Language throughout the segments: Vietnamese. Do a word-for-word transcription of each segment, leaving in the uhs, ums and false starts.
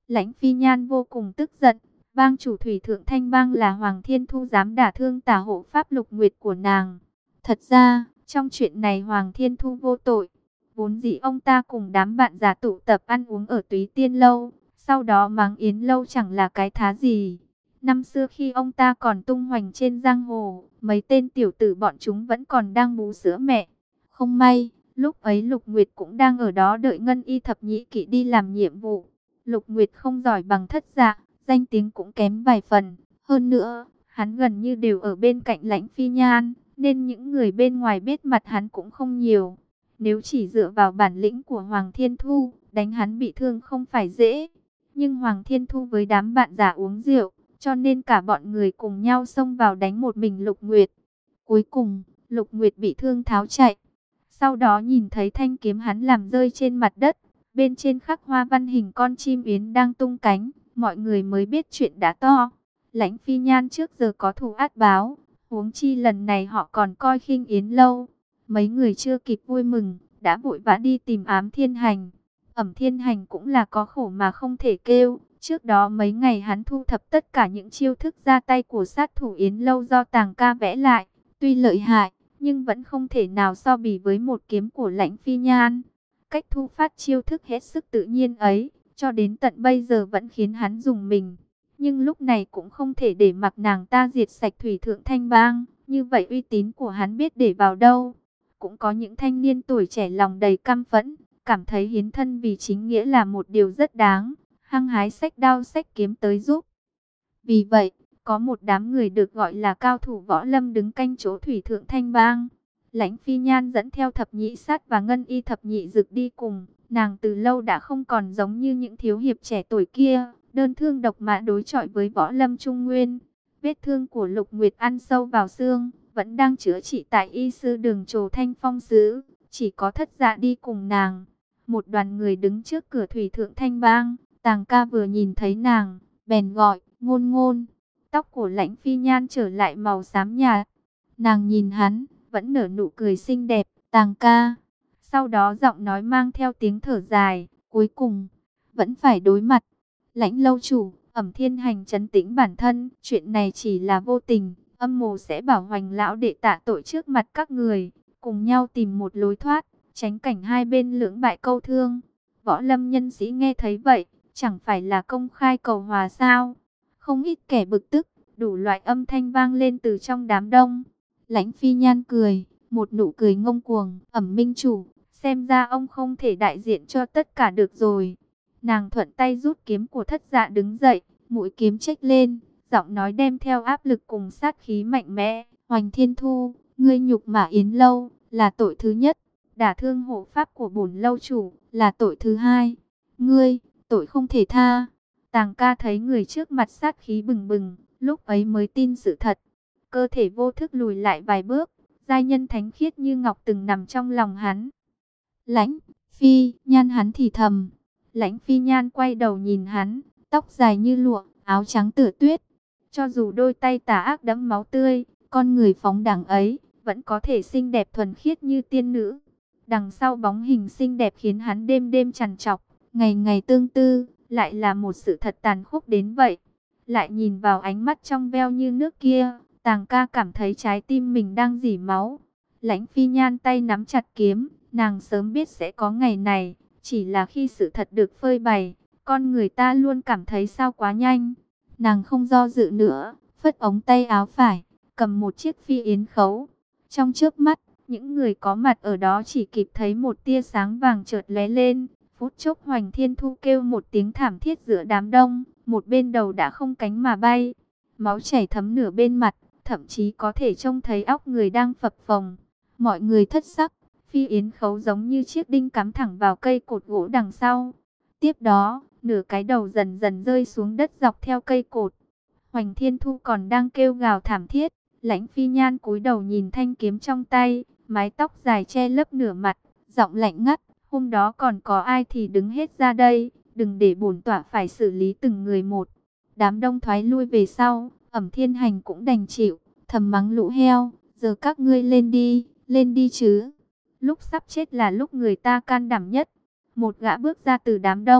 Lãnh Phi Nhan vô cùng tức giận, bang chủ thủy thượng thanh bang là Hoàng Thiên Thu dám đả thương tả hộ pháp Lục Nguyệt của nàng. Thật ra, trong chuyện này Hoàng Thiên Thu vô tội. Vốn dĩ ông ta cùng đám bạn già tụ tập ăn uống ở Túy Tiên Lâu, sau đó mắng Yến Lâu chẳng là cái thá gì. Năm xưa khi ông ta còn tung hoành trên giang hồ, mấy tên tiểu tử bọn chúng vẫn còn đang bú sữa mẹ. Không may, lúc ấy Lục Nguyệt cũng đang ở đó đợi Ngân Y thập nhị kỵ đi làm nhiệm vụ. Lục Nguyệt không giỏi bằng Thất Dạ, danh tiếng cũng kém vài phần. Hơn nữa, hắn gần như đều ở bên cạnh Lãnh Phi Nhan, nên những người bên ngoài biết mặt hắn cũng không nhiều. Nếu chỉ dựa vào bản lĩnh của Hoàng Thiên Thu, đánh hắn bị thương không phải dễ. Nhưng Hoàng Thiên Thu với đám bạn già uống rượu, cho nên cả bọn người cùng nhau xông vào đánh một mình Lục Nguyệt. Cuối cùng, Lục Nguyệt bị thương tháo chạy. Sau đó nhìn thấy thanh kiếm hắn làm rơi trên mặt đất, bên trên khắc hoa văn hình con chim yến đang tung cánh, mọi người mới biết chuyện đã to. Lãnh Phi Nhan trước giờ có thù át báo, huống chi lần này họ còn coi khinh Yến Lâu. Mấy người chưa kịp vui mừng, đã vội vã đi tìm Ám Thiên Hành. Ẩm Thiên Hành cũng là có khổ mà không thể kêu. Trước đó mấy ngày hắn thu thập tất cả những chiêu thức ra tay của sát thủ Yến Lâu do Tàng Ca vẽ lại. Tuy lợi hại, nhưng vẫn không thể nào so bì với một kiếm của Lãnh Phi Nhan. Cách thu phát chiêu thức hết sức tự nhiên ấy, cho đến tận bây giờ vẫn khiến hắn dùng mình. Nhưng lúc này cũng không thể để mặc nàng ta diệt sạch thủy thượng thanh bang. Như vậy uy tín của hắn biết để vào đâu. Cũng có những thanh niên tuổi trẻ lòng đầy căm phẫn, cảm thấy hiến thân vì chính nghĩa là một điều rất đáng, hăng hái xách đao xách kiếm tới giúp. Vì vậy, có một đám người được gọi là cao thủ võ lâm đứng canh chỗ thủy thượng thanh bang. Lãnh Phi Nhan dẫn theo thập nhị sát và Ngân Y thập nhị dực đi cùng. Nàng từ lâu đã không còn giống như những thiếu hiệp trẻ tuổi kia, đơn thương độc mã đối chọi với võ lâm trung nguyên. Vết thương của Lục Nguyệt ăn sâu vào xương, vẫn đang chữa trị tại y sư đường Trồ Thanh Phong xứ. Chỉ có Thất Dạ đi cùng nàng. Một đoàn người đứng trước cửa thủy thượng thanh bang. Tàng Ca vừa nhìn thấy nàng, bèn gọi, Ngôn Ngôn. Tóc của Lãnh Phi Nhan trở lại màu xám nhạt. Nàng nhìn hắn, vẫn nở nụ cười xinh đẹp. Tàng Ca. Sau đó giọng nói mang theo tiếng thở dài. Cuối cùng, vẫn phải đối mặt. Lãnh lâu chủ, Ẩm Thiên Hành trấn tĩnh bản thân. Chuyện này chỉ là vô tình. Âm mưu sẽ bảo Hoành lão đệ tạ tội trước mặt các người. Cùng nhau tìm một lối thoát, tránh cảnh hai bên lưỡng bại câu thương. Võ lâm nhân sĩ nghe thấy vậy, chẳng phải là công khai cầu hòa sao? Không ít kẻ bực tức, đủ loại âm thanh vang lên từ trong đám đông. Lãnh Phi Nhan cười, một nụ cười ngông cuồng. Ẩm minh chủ, xem ra ông không thể đại diện cho tất cả được rồi. Nàng thuận tay rút kiếm của Thất Dạ đứng dậy, mũi kiếm chếch lên, giọng nói đem theo áp lực cùng sát khí mạnh mẽ. Hoành Thiên Thu, ngươi nhục mạ Yến Lâu là tội thứ nhất, đả thương hộ pháp của bổn lâu chủ là tội thứ hai. Ngươi, tội không thể tha. Tàng Ca thấy người trước mặt sát khí bừng bừng, lúc ấy mới tin sự thật. Cơ thể vô thức lùi lại vài bước, giai nhân thánh khiết như ngọc từng nằm trong lòng hắn. Lãnh Phi Nhan, hắn thì thầm. Lãnh Phi Nhan quay đầu nhìn hắn, tóc dài như lụa, áo trắng tựa tuyết. Cho dù đôi tay tà ác đẫm máu tươi, con người phóng đẳng ấy vẫn có thể xinh đẹp thuần khiết như tiên nữ. Đằng sau bóng hình xinh đẹp khiến hắn đêm đêm trằn trọc, ngày ngày tương tư, lại là một sự thật tàn khốc đến vậy. Lại nhìn vào ánh mắt trong veo như nước kia, Tàng Ca cảm thấy trái tim mình đang rỉ máu. Lãnh Phi Nhan tay nắm chặt kiếm, nàng sớm biết sẽ có ngày này, chỉ là khi sự thật được phơi bày, con người ta luôn cảm thấy sao quá nhanh. Nàng không do dự nữa, phất ống tay áo phải, cầm một chiếc phi yến khấu. Trong chớp mắt, những người có mặt ở đó chỉ kịp thấy một tia sáng vàng chợt lóe lên. Phút chốc Hoành Thiên Thu kêu một tiếng thảm thiết giữa đám đông, một bên đầu đã không cánh mà bay. Máu chảy thấm nửa bên mặt, thậm chí có thể trông thấy óc người đang phập phồng. Mọi người thất sắc, phi yến khấu giống như chiếc đinh cắm thẳng vào cây cột gỗ đằng sau. Tiếp đó, nửa cái đầu dần dần rơi xuống đất dọc theo cây cột. Hoành Thiên Thu còn đang kêu gào thảm thiết. Lãnh Phi Nhan cúi đầu nhìn thanh kiếm trong tay, mái tóc dài che lấp nửa mặt, giọng lạnh ngắt, hôm đó còn có ai thì đứng hết ra đây, đừng để bổn tọa phải xử lý từng người một. Đám đông thoái lui về sau, Ẩm Thiên Hành cũng đành chịu, thầm mắng lũ heo, giờ các ngươi lên đi, lên đi chứ. Lúc sắp chết là lúc người ta can đảm nhất. Một gã bước ra từ đám đông,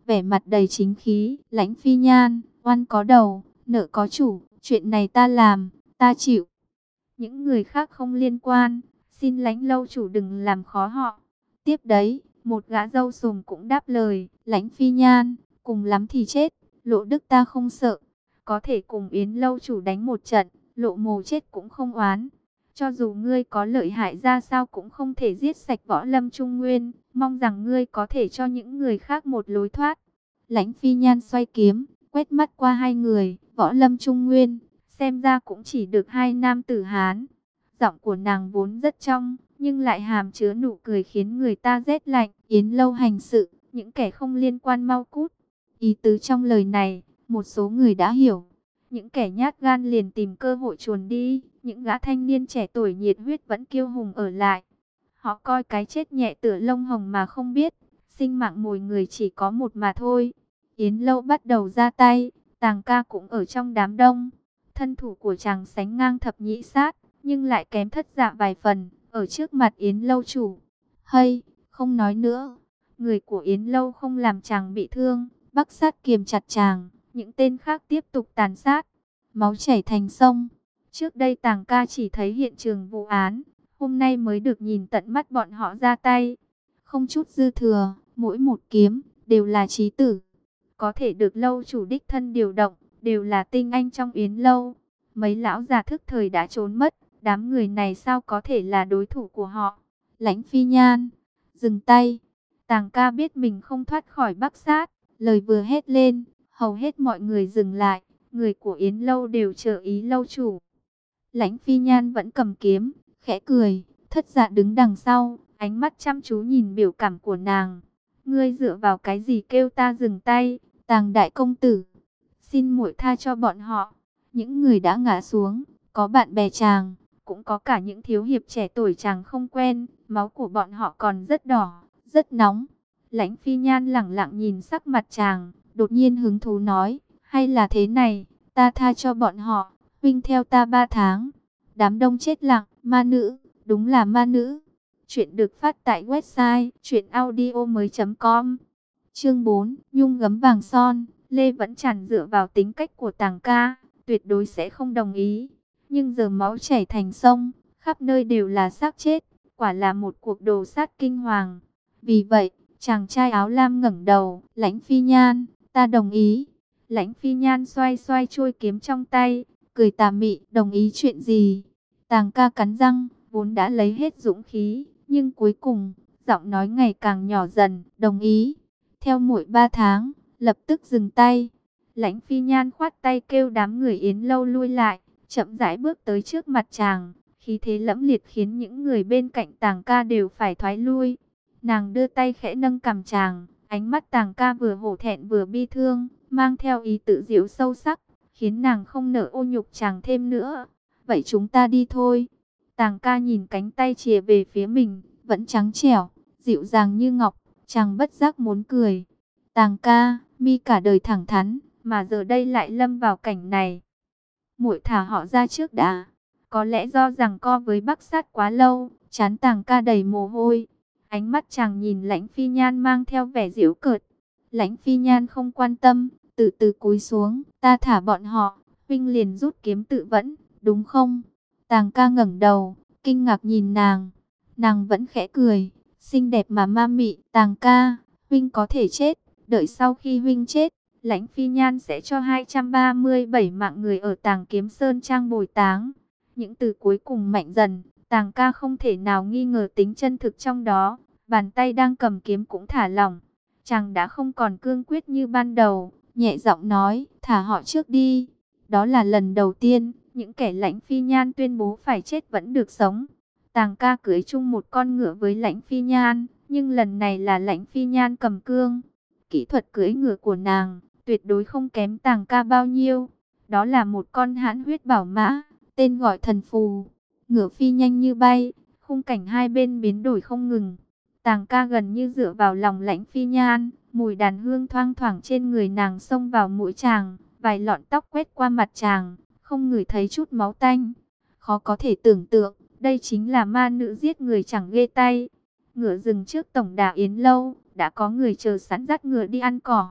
vẻ mặt đầy chính khí. Lãnh Phi Nhan, oan có đầu, nợ có chủ, chuyện này ta làm, ta chịu. Những người khác không liên quan, xin Lãnh lâu chủ đừng làm khó họ. Tiếp đấy, một gã râu sồm cũng đáp lời, Lãnh Phi Nhan, cùng lắm thì chết, Lộ Đức ta không sợ. Có thể cùng Yến lâu chủ đánh một trận, Lộ Mồ chết cũng không oán. Cho dù ngươi có lợi hại ra sao cũng không thể giết sạch võ lâm Trung Nguyên, mong rằng ngươi có thể cho những người khác một lối thoát. Lãnh Phi Nhan xoay kiếm, quét mắt qua hai người, võ lâm Trung Nguyên, xem ra cũng chỉ được hai nam tử Hán. Giọng của nàng vốn rất trong, nhưng lại hàm chứa nụ cười khiến người ta rét lạnh. Yến lâu hành sự, những kẻ không liên quan mau cút. Ý tứ trong lời này, một số người đã hiểu. Những kẻ nhát gan liền tìm cơ hội chuồn đi, những gã thanh niên trẻ tuổi nhiệt huyết vẫn kiêu hùng ở lại. Họ coi cái chết nhẹ tựa lông hồng mà không biết, sinh mạng mỗi người chỉ có một mà thôi. Yến lâu bắt đầu ra tay, Tàng ca cũng ở trong đám đông. Thân thủ của chàng sánh ngang thập nhị sát, nhưng lại kém thất dạ vài phần, ở trước mặt Yến lâu chủ. Hay, không nói nữa, người của Yến lâu không làm chàng bị thương, Bắc sát kiềm chặt chàng, những tên khác tiếp tục tàn sát. Máu chảy thành sông. Trước đây Tàng ca chỉ thấy hiện trường vụ án, hôm nay mới được nhìn tận mắt bọn họ ra tay. Không chút dư thừa, mỗi một kiếm, đều là chí tử. Có thể được lâu chủ đích thân điều động, đều là tinh anh trong Yến lâu. Mấy lão già thức thời đã trốn mất, đám người này sao có thể là đối thủ của họ. Lãnh Phi Nhan, dừng tay. Tàng ca biết mình không thoát khỏi Bắc sát, lời vừa hét lên, hầu hết mọi người dừng lại. Người của Yến lâu đều chờ ý lâu chủ. Lãnh Phi Nhan vẫn cầm kiếm, khẽ cười, thất dạ đứng đằng sau, ánh mắt chăm chú nhìn biểu cảm của nàng. Ngươi dựa vào cái gì kêu ta dừng tay, Tàng đại công tử, xin muội tha cho bọn họ. Những người đã ngã xuống, có bạn bè chàng, cũng có cả những thiếu hiệp trẻ tuổi chàng không quen, máu của bọn họ còn rất đỏ, rất nóng. Lãnh Phi Nhan lẳng lặng nhìn sắc mặt chàng, đột nhiên hứng thú nói, hay là thế này, ta tha cho bọn họ, huynh theo ta ba tháng. Đám đông chết lặng, ma nữ, đúng là ma nữ. Chuyện được phát tại website truyện audio mới chấm com. Chương bốn, Nhung gấm vàng son. Lê Vẫn Tràn dựa vào tính cách của Tàng ca, tuyệt đối sẽ không đồng ý. Nhưng giờ máu chảy thành sông, khắp nơi đều là xác chết, quả là một cuộc đồ sát kinh hoàng. Vì vậy, chàng trai áo lam ngẩng đầu, Lãnh Phi Nhan, ta đồng ý. Lãnh Phi Nhan xoay xoay chuôi kiếm trong tay, cười tà mị, đồng ý chuyện gì? Tàng ca cắn răng, vốn đã lấy hết dũng khí, nhưng cuối cùng, giọng nói ngày càng nhỏ dần, đồng ý. Theo muội ba tháng, lập tức dừng tay. Lãnh Phi Nhan khoát tay kêu đám người Yến lâu lui lại, chậm rãi bước tới trước mặt chàng, khí thế lẫm liệt khiến những người bên cạnh Tàng ca đều phải thoái lui. Nàng đưa tay khẽ nâng cằm chàng, ánh mắt Tàng ca vừa hổ thẹn vừa bi thương, mang theo ý tự giễu sâu sắc, khiến nàng không nỡ ô nhục chàng thêm nữa. Vậy chúng ta đi thôi. Tàng ca nhìn cánh tay chìa về phía mình, vẫn trắng trẻo, dịu dàng như ngọc, chàng bất giác muốn cười. Tàng ca, mi cả đời thẳng thắn, mà giờ đây lại lâm vào cảnh này. Muội thả họ ra trước đã. Có lẽ do rằng co với Bắc sát quá lâu, trán Tàng ca đầy mồ hôi. Ánh mắt chàng nhìn Lãnh Phi Nhan mang theo vẻ giễu cợt. Lãnh Phi Nhan không quan tâm, từ từ cúi xuống, ta thả bọn họ, huynh liền rút kiếm tự vẫn, đúng không? Tàng ca ngẩng đầu, kinh ngạc nhìn nàng. Nàng vẫn khẽ cười, xinh đẹp mà ma mị. Tàng ca, huynh có thể chết, đợi sau khi huynh chết, Lãnh Phi Nhan sẽ cho hai trăm ba mươi bảy mạng người ở Tàng Kiếm Sơn Trang bồi táng. Những từ cuối cùng mạnh dần, Tàng ca không thể nào nghi ngờ tính chân thực trong đó. Bàn tay đang cầm kiếm cũng thả lỏng. Chàng đã không còn cương quyết như ban đầu, nhẹ giọng nói, thả họ trước đi. Đó là lần đầu tiên, những kẻ Lãnh Phi Nhan tuyên bố phải chết vẫn được sống. Tàng ca cưỡi chung một con ngựa với Lãnh Phi Nhan, nhưng lần này là Lãnh Phi Nhan cầm cương. Kỹ thuật cưỡi ngựa của nàng, tuyệt đối không kém Tàng ca bao nhiêu. Đó là một con hãn huyết bảo mã, tên gọi Thần Phù. Ngựa phi nhanh như bay, khung cảnh hai bên biến đổi không ngừng. Tàng ca gần như dựa vào lòng Lãnh Phi Nhan, mùi đàn hương thoang thoảng trên người nàng xông vào mũi chàng, vài lọn tóc quét qua mặt chàng, không ngửi thấy chút máu tanh. Khó có thể tưởng tượng, đây chính là ma nữ giết người chẳng ghê tay. Ngựa dừng trước tổng đà Yến lâu, đã có người chờ sẵn dắt ngựa đi ăn cỏ.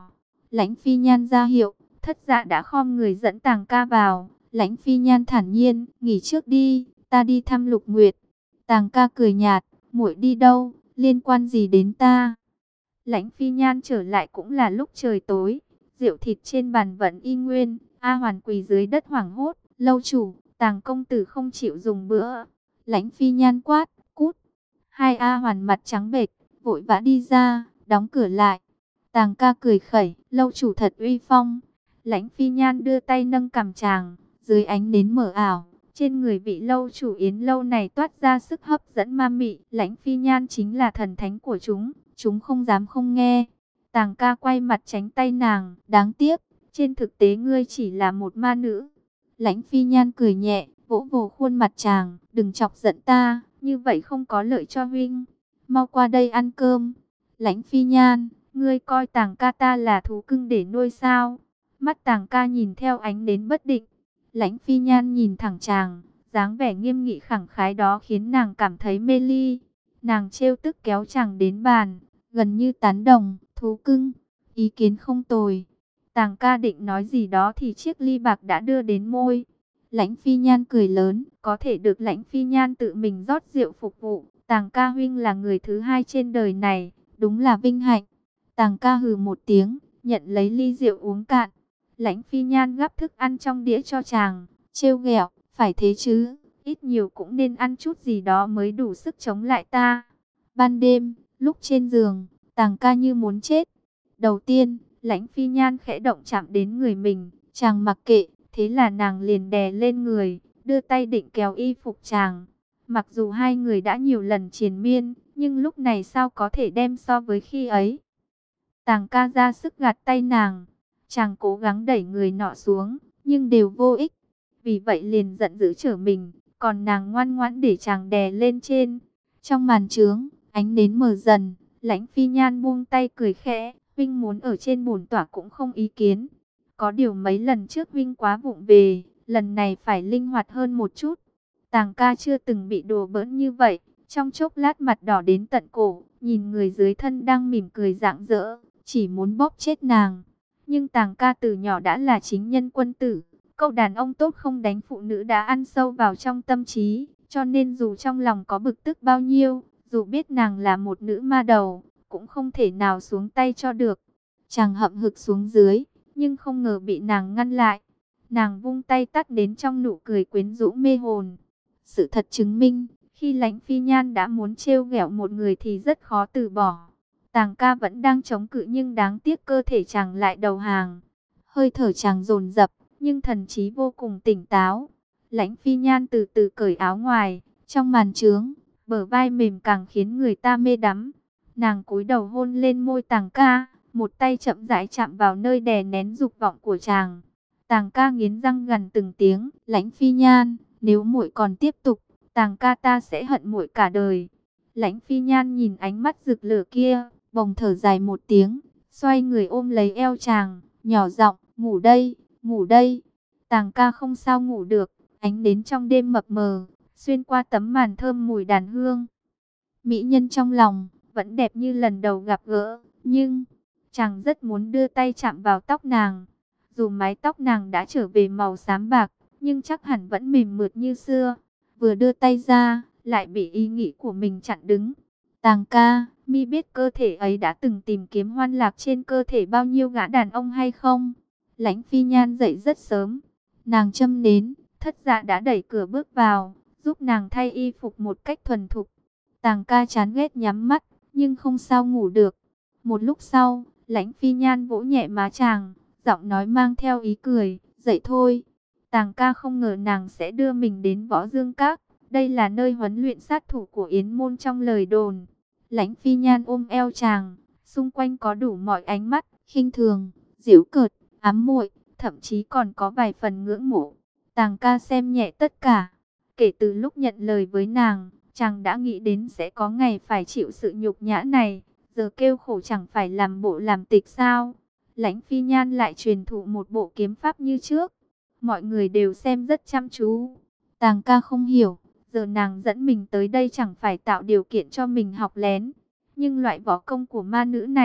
Lãnh Phi Nhan ra hiệu, Thất Dạ đã khom người dẫn Tàng Ca vào. Lãnh Phi Nhan thản nhiên, nghỉ trước đi, ta đi thăm Lục Nguyệt. Tàng Ca cười nhạt, muội đi đâu, liên quan gì đến ta? Lãnh Phi Nhan trở lại cũng là lúc trời tối, rượu thịt trên bàn vẫn y nguyên. A Hoàn quỳ dưới đất hoảng hốt, lâu chủ, Tàng công tử không chịu dùng bữa. Lãnh Phi Nhan quát, cút. Hai A Hoàn mặt trắng bệch, vội vã đi ra, đóng cửa lại. Tàng Ca cười khẩy, lâu chủ thật uy phong. Lãnh Phi Nhan đưa tay nâng cằm chàng, dưới ánh nến mờ ảo, trên người vị lâu chủ Yến lâu này toát ra sức hấp dẫn ma mị. Lãnh Phi Nhan chính là thần thánh của chúng, chúng không dám không nghe. Tàng Ca quay mặt tránh tay nàng, đáng tiếc, trên thực tế ngươi chỉ là một ma nữ. Lãnh Phi Nhan cười nhẹ, vỗ vỗ khuôn mặt chàng, đừng chọc giận ta, như vậy không có lợi cho huynh. Mau qua đây ăn cơm. Lãnh Phi Nhan, ngươi coi Tàng Ca ta là thú cưng để nuôi sao? Mắt Tàng Ca nhìn theo ánh đến bất định. Lãnh Phi Nhan nhìn thẳng chàng, dáng vẻ nghiêm nghị khẳng khái đó khiến nàng cảm thấy mê ly. Nàng trêu tức kéo chàng đến bàn, gần như tán đồng, thú cưng, ý kiến không tồi. Tàng Ca định nói gì đó thì chiếc ly bạc đã đưa đến môi. Lãnh Phi Nhan cười lớn, có thể được Lãnh Phi Nhan tự mình rót rượu phục vụ. Tàng Ca huynh là người thứ hai trên đời này, đúng là vinh hạnh. Tàng Ca hừ một tiếng, nhận lấy ly rượu uống cạn. Lãnh Phi Nhan gắp thức ăn trong đĩa cho chàng, trêu ghẹo, phải thế chứ, ít nhiều cũng nên ăn chút gì đó mới đủ sức chống lại ta. Ban đêm, lúc trên giường, Tàng Ca như muốn chết. Đầu tiên, Lãnh Phi Nhan khẽ động chạm đến người mình, chàng mặc kệ, thế là nàng liền đè lên người, đưa tay định kéo y phục chàng. Mặc dù hai người đã nhiều lần triền miên, nhưng lúc này sao có thể đem so với khi ấy. Tàng Ca ra sức gạt tay nàng, chàng cố gắng đẩy người nọ xuống, nhưng đều vô ích. Vì vậy liền giận dữ trở mình, còn nàng ngoan ngoãn để chàng đè lên trên. Trong màn trướng, ánh nến mờ dần, Lãnh Phi Nhan buông tay cười khẽ, huynh muốn ở trên bổn tỏa cũng không ý kiến. Có điều mấy lần trước huynh quá vụng về, lần này phải linh hoạt hơn một chút. Tàng Ca chưa từng bị đùa bỡn như vậy, trong chốc lát mặt đỏ đến tận cổ, nhìn người dưới thân đang mỉm cười rạng rỡ, chỉ muốn bóp chết nàng. Nhưng Tàng Ca từ nhỏ đã là chính nhân quân tử, câu đàn ông tốt không đánh phụ nữ đã ăn sâu vào trong tâm trí, cho nên dù trong lòng có bực tức bao nhiêu, dù biết nàng là một nữ ma đầu, cũng không thể nào xuống tay cho được. Chàng hậm hực xuống dưới, nhưng không ngờ bị nàng ngăn lại. Nàng vung tay tắt đến trong nụ cười quyến rũ mê hồn. Sự thật chứng minh, khi Lãnh Phi Nhan đã muốn trêu ghẹo một người thì rất khó từ bỏ. Tàng Ca vẫn đang chống cự nhưng đáng tiếc cơ thể chàng lại đầu hàng. Hơi thở chàng dồn dập, nhưng thần trí vô cùng tỉnh táo. Lãnh Phi Nhan từ từ cởi áo ngoài, trong màn trướng, bờ vai mềm càng khiến người ta mê đắm. Nàng cúi đầu hôn lên môi Tàng Ca, một tay chậm rãi chạm vào nơi đè nén dục vọng của chàng. Tàng Ca nghiến răng gằn từng tiếng, Lãnh Phi Nhan, nếu muội còn tiếp tục, Tàng Ca ta sẽ hận muội cả đời. Lãnh Phi Nhan nhìn ánh mắt rực lửa kia, bồng thở dài một tiếng, xoay người ôm lấy eo chàng, nhỏ giọng, ngủ đây, ngủ đây. Tàng Ca không sao ngủ được, ánh đến trong đêm mập mờ, xuyên qua tấm màn thơm mùi đàn hương. Mỹ nhân trong lòng, vẫn đẹp như lần đầu gặp gỡ, nhưng chàng rất muốn đưa tay chạm vào tóc nàng. Dù mái tóc nàng đã trở về màu xám bạc, nhưng chắc hẳn vẫn mềm mượt như xưa. Vừa đưa tay ra, lại bị ý nghĩ của mình chặn đứng. Tàng Ca, mi biết cơ thể ấy đã từng tìm kiếm hoan lạc trên cơ thể bao nhiêu gã đàn ông hay không? Lãnh Phi Nhan dậy rất sớm. Nàng châm nến, Thất Dạ đã đẩy cửa bước vào, giúp nàng thay y phục một cách thuần thục. Tàng Ca chán ghét nhắm mắt, nhưng không sao ngủ được. Một lúc sau, Lãnh Phi Nhan vỗ nhẹ má chàng, giọng nói mang theo ý cười, dậy thôi. Tàng Ca không ngờ nàng sẽ đưa mình đến Võ Dương Các. Đây là nơi huấn luyện sát thủ của Yến môn trong lời đồn. Lãnh Phi Nhan ôm eo chàng, xung quanh có đủ mọi ánh mắt, khinh thường, giễu cợt, ám muội, thậm chí còn có vài phần ngưỡng mộ. Tàng Ca xem nhẹ tất cả. Kể từ lúc nhận lời với nàng, chàng đã nghĩ đến sẽ có ngày phải chịu sự nhục nhã này. Giờ kêu khổ chẳng phải làm bộ làm tịch sao? Lãnh Phi Nhan lại truyền thụ một bộ kiếm pháp như trước. Mọi người đều xem rất chăm chú. Tàng Ca không hiểu, giờ nàng dẫn mình tới đây chẳng phải tạo điều kiện cho mình học lén. Nhưng loại võ công của ma nữ này,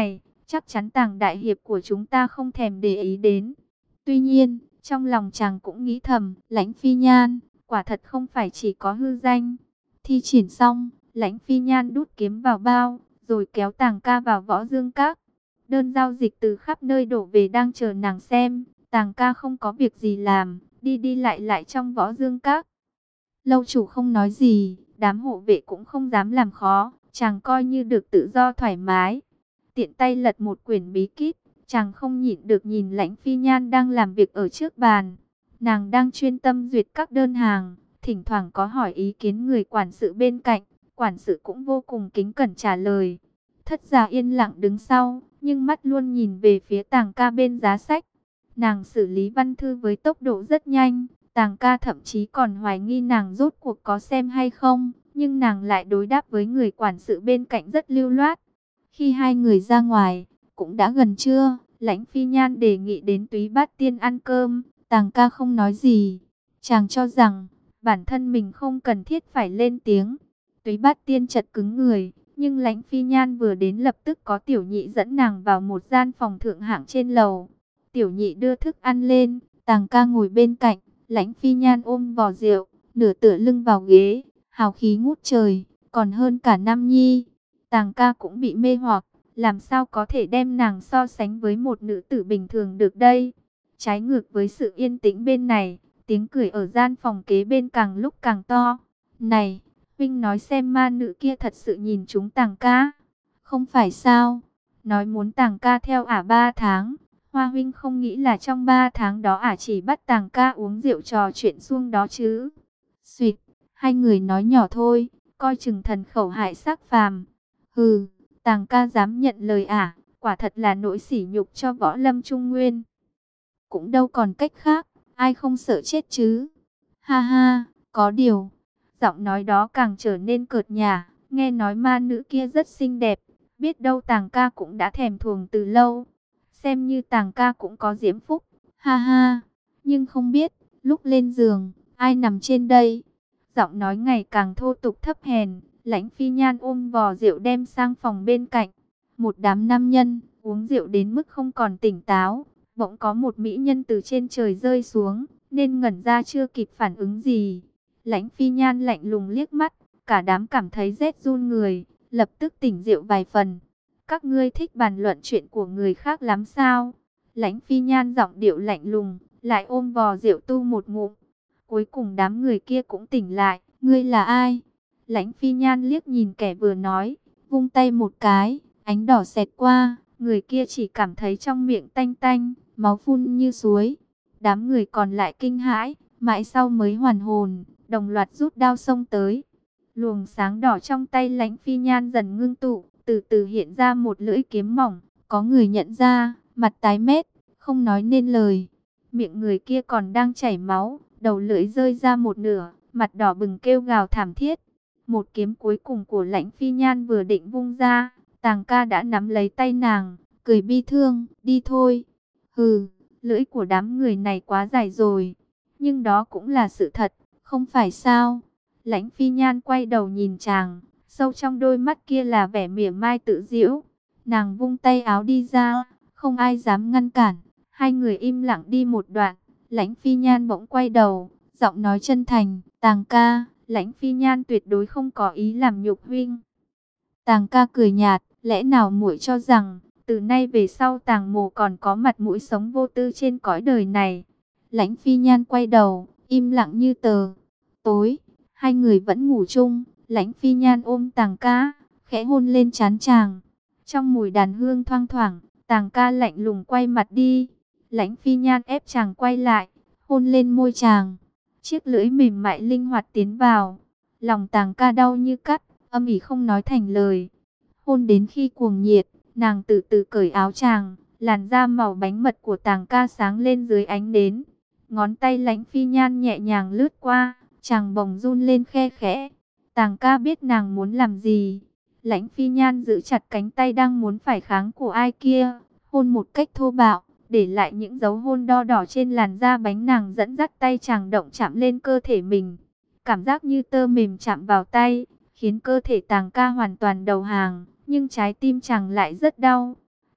chắc chắn Tàng đại hiệp của chúng ta không thèm để ý đến. Tuy nhiên, trong lòng chàng cũng nghĩ thầm, Lãnh Phi Nhan, quả thật không phải chỉ có hư danh. Thi triển xong, Lãnh Phi Nhan đút kiếm vào bao, rồi kéo Tàng ca vào Võ Dương Các. Đơn giao dịch từ khắp nơi đổ về đang chờ nàng xem. Tàng ca không có việc gì làm, đi đi lại lại trong Võ Dương Các. Lâu chủ không nói gì, đám hộ vệ cũng không dám làm khó, chàng coi như được tự do thoải mái. Tiện tay lật một quyển bí kíp, chàng không nhịn được nhìn Lãnh Phi Nhan đang làm việc ở trước bàn. Nàng đang chuyên tâm duyệt các đơn hàng, thỉnh thoảng có hỏi ý kiến người quản sự bên cạnh, quản sự cũng vô cùng kính cẩn trả lời. Thất gia yên lặng đứng sau, nhưng mắt luôn nhìn về phía Tàng ca bên giá sách. Nàng xử lý văn thư với tốc độ rất nhanh, Tàng ca thậm chí còn hoài nghi nàng rốt cuộc có xem hay không, nhưng nàng lại đối đáp với người quản sự bên cạnh rất lưu loát. Khi hai người ra ngoài, cũng đã gần trưa, Lãnh Phi Nhan đề nghị đến Túy Bát Tiên ăn cơm, Tàng ca không nói gì. Chàng cho rằng, bản thân mình không cần thiết phải lên tiếng. Túy Bát Tiên chật cứng người, nhưng Lãnh Phi Nhan vừa đến lập tức có tiểu nhị dẫn nàng vào một gian phòng thượng hạng trên lầu. Tiểu nhị đưa thức ăn lên, Tàng ca ngồi bên cạnh, Lãnh Phi Nhan ôm vò rượu, nửa tựa lưng vào ghế, hào khí ngút trời, còn hơn cả Nam Nhi. Tàng ca cũng bị mê hoặc, làm sao có thể đem nàng so sánh với một nữ tử bình thường được đây. Trái ngược với sự yên tĩnh bên này, tiếng cười ở gian phòng kế bên càng lúc càng to. Này, huynh nói xem ma nữ kia thật sự nhìn chúng Tàng ca. Không phải sao, nói muốn Tàng ca theo ả ba tháng. Hoa huynh không nghĩ là trong ba tháng đó ả chỉ bắt Tàng ca uống rượu trò chuyện suông đó chứ. Xuyệt, hai người nói nhỏ thôi, coi chừng thần khẩu hại xác phàm. Hừ, Tàng ca dám nhận lời ả, quả thật là nỗi sỉ nhục cho võ lâm Trung Nguyên. Cũng đâu còn cách khác, ai không sợ chết chứ. Ha ha, có điều, giọng nói đó càng trở nên cợt nhả, nghe nói ma nữ kia rất xinh đẹp, biết đâu Tàng ca cũng đã thèm thuồng từ lâu. Xem như Tàng ca cũng có diễm phúc, ha ha, nhưng không biết, lúc lên giường, ai nằm trên đây. Giọng nói ngày càng thô tục thấp hèn, Lãnh Phi Nhan ôm vò rượu đem sang phòng bên cạnh. Một đám nam nhân, uống rượu đến mức không còn tỉnh táo, bỗng có một mỹ nhân từ trên trời rơi xuống, nên ngẩn ra chưa kịp phản ứng gì. Lãnh Phi Nhan lạnh lùng liếc mắt, cả đám cảm thấy rét run người, lập tức tỉnh rượu vài phần. Các ngươi thích bàn luận chuyện của người khác lắm sao? Lãnh Phi Nhan giọng điệu lạnh lùng, lại ôm vò rượu tu một ngụm. Cuối cùng đám người kia cũng tỉnh lại. Ngươi là ai? Lãnh Phi Nhan liếc nhìn kẻ vừa nói, vung tay một cái, ánh đỏ xẹt qua. Người kia chỉ cảm thấy trong miệng tanh tanh, máu phun như suối. Đám người còn lại kinh hãi, mãi sau mới hoàn hồn, đồng loạt rút đao xông tới. Luồng sáng đỏ trong tay Lãnh Phi Nhan dần ngưng tụ, từ từ hiện ra một lưỡi kiếm mỏng. Có người nhận ra, mặt tái mét, không nói nên lời. Miệng người kia còn đang chảy máu, đầu lưỡi rơi ra một nửa, mặt đỏ bừng kêu gào thảm thiết. Một kiếm cuối cùng của Lãnh Phi Nhan vừa định vung ra, Tàng ca đã nắm lấy tay nàng, cười bi thương, đi thôi. Hừ, lưỡi của đám người này quá dài rồi. Nhưng đó cũng là sự thật, không phải sao? Lãnh Phi Nhan quay đầu nhìn chàng, sâu trong đôi mắt kia là vẻ mỉa mai tự giễu. Nàng vung tay áo đi ra, không ai dám ngăn cản. Hai người im lặng đi một đoạn, Lãnh Phi Nhan bỗng quay đầu, giọng nói chân thành, Tàng ca, Lãnh Phi Nhan tuyệt đối không có ý làm nhục huynh. Tàng ca cười nhạt, lẽ nào muội cho rằng, từ nay về sau Tàng mồ còn có mặt mũi sống vô tư trên cõi đời này. Lãnh Phi Nhan quay đầu, im lặng như tờ. Tối, hai người vẫn ngủ chung, Lãnh Phi Nhan ôm Tàng ca, khẽ hôn lên trán chàng. Trong mùi đàn hương thoang thoảng, Tàng ca lạnh lùng quay mặt đi. Lãnh Phi Nhan ép chàng quay lại, hôn lên môi chàng. Chiếc lưỡi mềm mại linh hoạt tiến vào. Lòng Tàng ca đau như cắt, âm ỉ không nói thành lời. Hôn đến khi cuồng nhiệt, nàng từ từ cởi áo chàng. Làn da màu bánh mật của Tàng ca sáng lên dưới ánh nến. Ngón tay Lãnh Phi Nhan nhẹ nhàng lướt qua, chàng bồng run lên khe khẽ. Tàng ca biết nàng muốn làm gì. Lãnh Phi Nhan giữ chặt cánh tay đang muốn phải kháng của ai kia, hôn một cách thô bạo, để lại những dấu hôn đo đỏ trên làn da bánh. Nàng dẫn dắt tay chàng động chạm lên cơ thể mình. Cảm giác như tơ mềm chạm vào tay, khiến cơ thể Tàng ca hoàn toàn đầu hàng, nhưng trái tim chàng lại rất đau.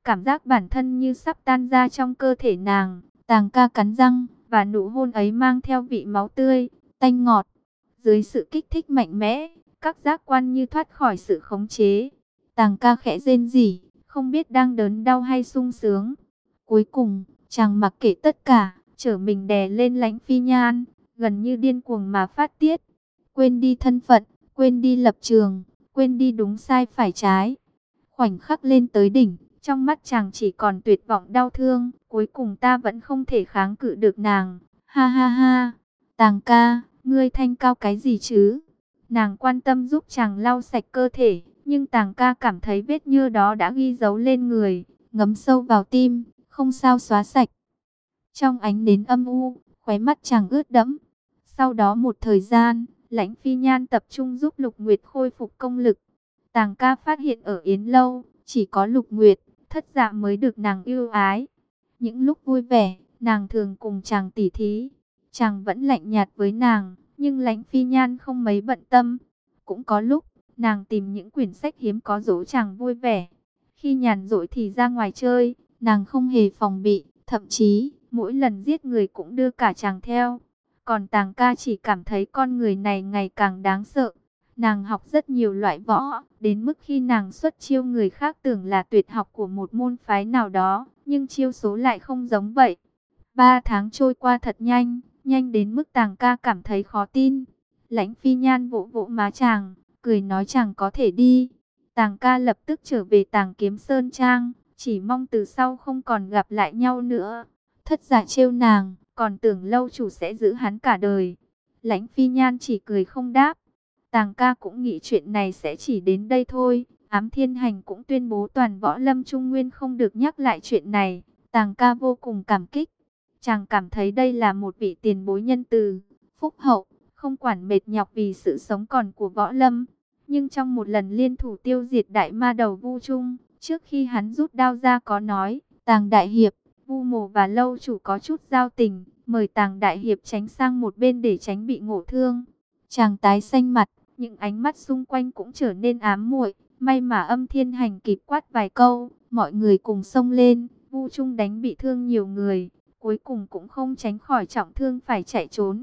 cảm giác bản thân như sắp tan ra trong cơ thể nàng. Tàng ca cắn răng, và nụ hôn ấy mang theo vị máu tươi, tanh ngọt. Dưới sự kích thích mạnh mẽ, các giác quan như thoát khỏi sự khống chế. Tàng ca khẽ rên rỉ, không biết đang đớn đau hay sung sướng. Cuối cùng, chàng mặc kệ tất cả, trở mình đè lên Lãnh Phi Nhan, gần như điên cuồng mà phát tiết. Quên đi thân phận, quên đi lập trường, quên đi đúng sai phải trái. Khoảnh khắc lên tới đỉnh, trong mắt chàng chỉ còn tuyệt vọng đau thương. Cuối cùng ta vẫn không thể kháng cự được nàng. Ha ha ha, Tàng ca, ngươi thanh cao cái gì chứ? Nàng quan tâm giúp chàng lau sạch cơ thể, nhưng Tàng ca cảm thấy vết nhơ đó đã ghi dấu lên người, ngấm sâu vào tim, không sao xóa sạch. Trong ánh nến âm u, khóe mắt chàng ướt đẫm. Sau đó một thời gian, Lãnh Phi Nhan tập trung giúp Lục Nguyệt khôi phục công lực. Tàng ca phát hiện ở Yến Lâu, chỉ có Lục Nguyệt, thất dạ mới được nàng yêu ái. Những lúc vui vẻ, nàng thường cùng chàng tỉ thí. Chàng vẫn lạnh nhạt với nàng, nhưng Lãnh Phi Nhan không mấy bận tâm. Cũng có lúc, nàng tìm những quyển sách hiếm có dỗ chàng vui vẻ. Khi nhàn rỗi thì ra ngoài chơi, nàng không hề phòng bị, thậm chí, mỗi lần giết người cũng đưa cả chàng theo. Còn Tàng ca chỉ cảm thấy con người này ngày càng đáng sợ. Nàng học rất nhiều loại võ, đến mức khi nàng xuất chiêu người khác tưởng là tuyệt học của một môn phái nào đó, nhưng chiêu số lại không giống vậy. Ba tháng trôi qua thật nhanh, nhanh đến mức Tàng ca cảm thấy khó tin. Lãnh Phi Nhan vỗ vỗ má chàng, cười nói chàng có thể đi. Tàng ca lập tức trở về Tàng Kiếm Sơn Trang, chỉ mong từ sau không còn gặp lại nhau nữa. Thất dạ trêu nàng, còn tưởng lâu chủ sẽ giữ hắn cả đời. Lãnh Phi Nhan chỉ cười không đáp. Tàng ca cũng nghĩ chuyện này sẽ chỉ đến đây thôi. Ám Thiên Hành cũng tuyên bố toàn võ lâm Trung Nguyên không được nhắc lại chuyện này. Tàng ca vô cùng cảm kích. Chàng cảm thấy đây là một vị tiền bối nhân từ, phúc hậu, không quản mệt nhọc vì sự sống còn của võ lâm. Nhưng trong một lần liên thủ tiêu diệt đại ma đầu Vu Trung, trước khi hắn rút đao ra có nói, Tàng đại hiệp, Vu Mộ và lâu chủ có chút giao tình, mời Tàng đại hiệp tránh sang một bên để tránh bị ngộ thương. Chàng tái xanh mặt, những ánh mắt xung quanh cũng trở nên ám muội. May mà Âm Thiên Hành kịp quát vài câu, mọi người cùng xông lên. Vu Trung đánh bị thương nhiều người, cuối cùng cũng không tránh khỏi trọng thương phải chạy trốn.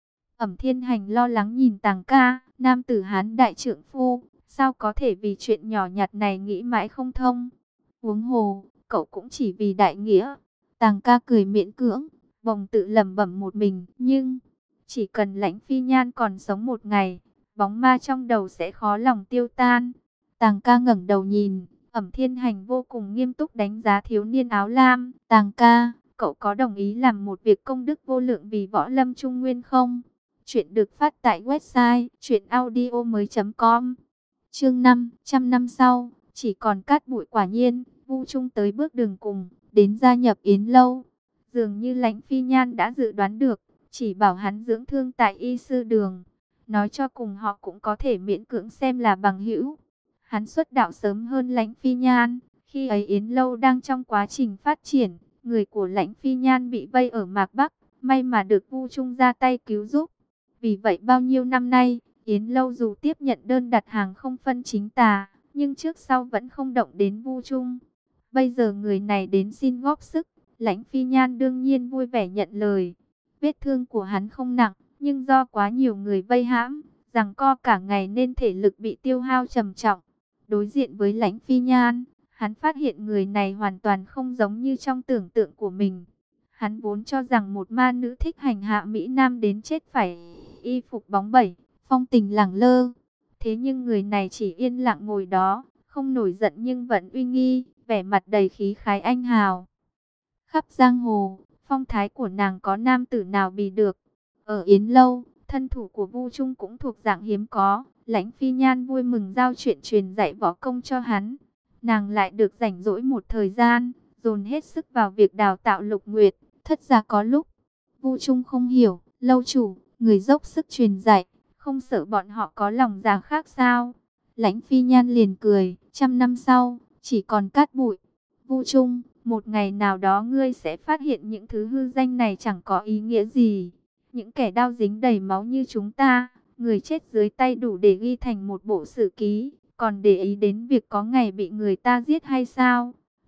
Ẩm Thiên Hành lo lắng nhìn Tàng ca, nam tử Hán đại trượng phu, sao có thể vì chuyện nhỏ nhặt này nghĩ mãi không thông. Huống hồ, cậu cũng chỉ vì đại nghĩa. Tàng ca cười miễn cưỡng, bồng tự lẩm bẩm một mình, nhưng chỉ cần Lãnh Phi Nhan còn sống một ngày, bóng ma trong đầu sẽ khó lòng tiêu tan. Tàng ca ngẩng đầu nhìn, Ẩm Thiên Hành vô cùng nghiêm túc đánh giá thiếu niên áo lam. Tàng ca, cậu có đồng ý làm một việc công đức vô lượng vì võ lâm Trung Nguyên không? Chuyện được phát tại website truyện audio mới chấm com. Chương năm, trăm năm sau, chỉ còn cát bụi. Quả nhiên, Vu Trung tới bước đường cùng, đến gia nhập Yến Lâu. Dường như Lãnh Phi Nhan đã dự đoán được, chỉ bảo hắn dưỡng thương tại y sư đường. Nói cho cùng họ cũng có thể miễn cưỡng xem là bằng hữu. Hắn xuất đạo sớm hơn Lãnh Phi Nhan, khi ấy Yến Lâu đang trong quá trình phát triển. Người của Lãnh Phi Nhan bị vây ở Mạc Bắc, may mà được Vu Trung ra tay cứu giúp. Vì vậy bao nhiêu năm nay, Yến Lâu dù tiếp nhận đơn đặt hàng không phân chính tà, nhưng trước sau vẫn không động đến Vu Trung. Bây giờ người này đến xin góp sức, Lãnh Phi Nhan đương nhiên vui vẻ nhận lời. Vết thương của hắn không nặng, nhưng do quá nhiều người vây hãm, giằng co cả ngày nên thể lực bị tiêu hao trầm trọng. Đối diện với Lãnh Phi Nhan, hắn phát hiện người này hoàn toàn không giống như trong tưởng tượng của mình. Hắn vốn cho rằng một ma nữ thích hành hạ Mỹ Nam đến chết phải y phục bóng bẩy, phong tình lẳng lơ. Thế nhưng người này chỉ yên lặng ngồi đó, không nổi giận nhưng vẫn uy nghi, vẻ mặt đầy khí khái anh hào. Khắp giang hồ, phong thái của nàng có nam tử nào bì được. Ở Yến Lâu, thân thủ của Vu Trung cũng thuộc dạng hiếm có. Lãnh Phi Nhan vui mừng giao chuyện truyền dạy võ công cho hắn. Nàng lại được rảnh rỗi một thời gian, dồn hết sức vào việc đào tạo Lục Nguyệt. Thất ra có lúc, Vu Trung không hiểu, lâu chủ, người dốc sức truyền dạy, không sợ bọn họ có lòng dạ khác sao? Lãnh Phi Nhan liền cười, trăm năm sau, chỉ còn cát bụi. Vu Trung, một ngày nào đó ngươi sẽ phát hiện những thứ hư danh này chẳng có ý nghĩa gì. Những kẻ đao dính đầy máu như chúng ta, người chết dưới tay đủ để ghi thành một bộ sử ký, còn để ý đến việc có ngày bị người ta giết hay sao?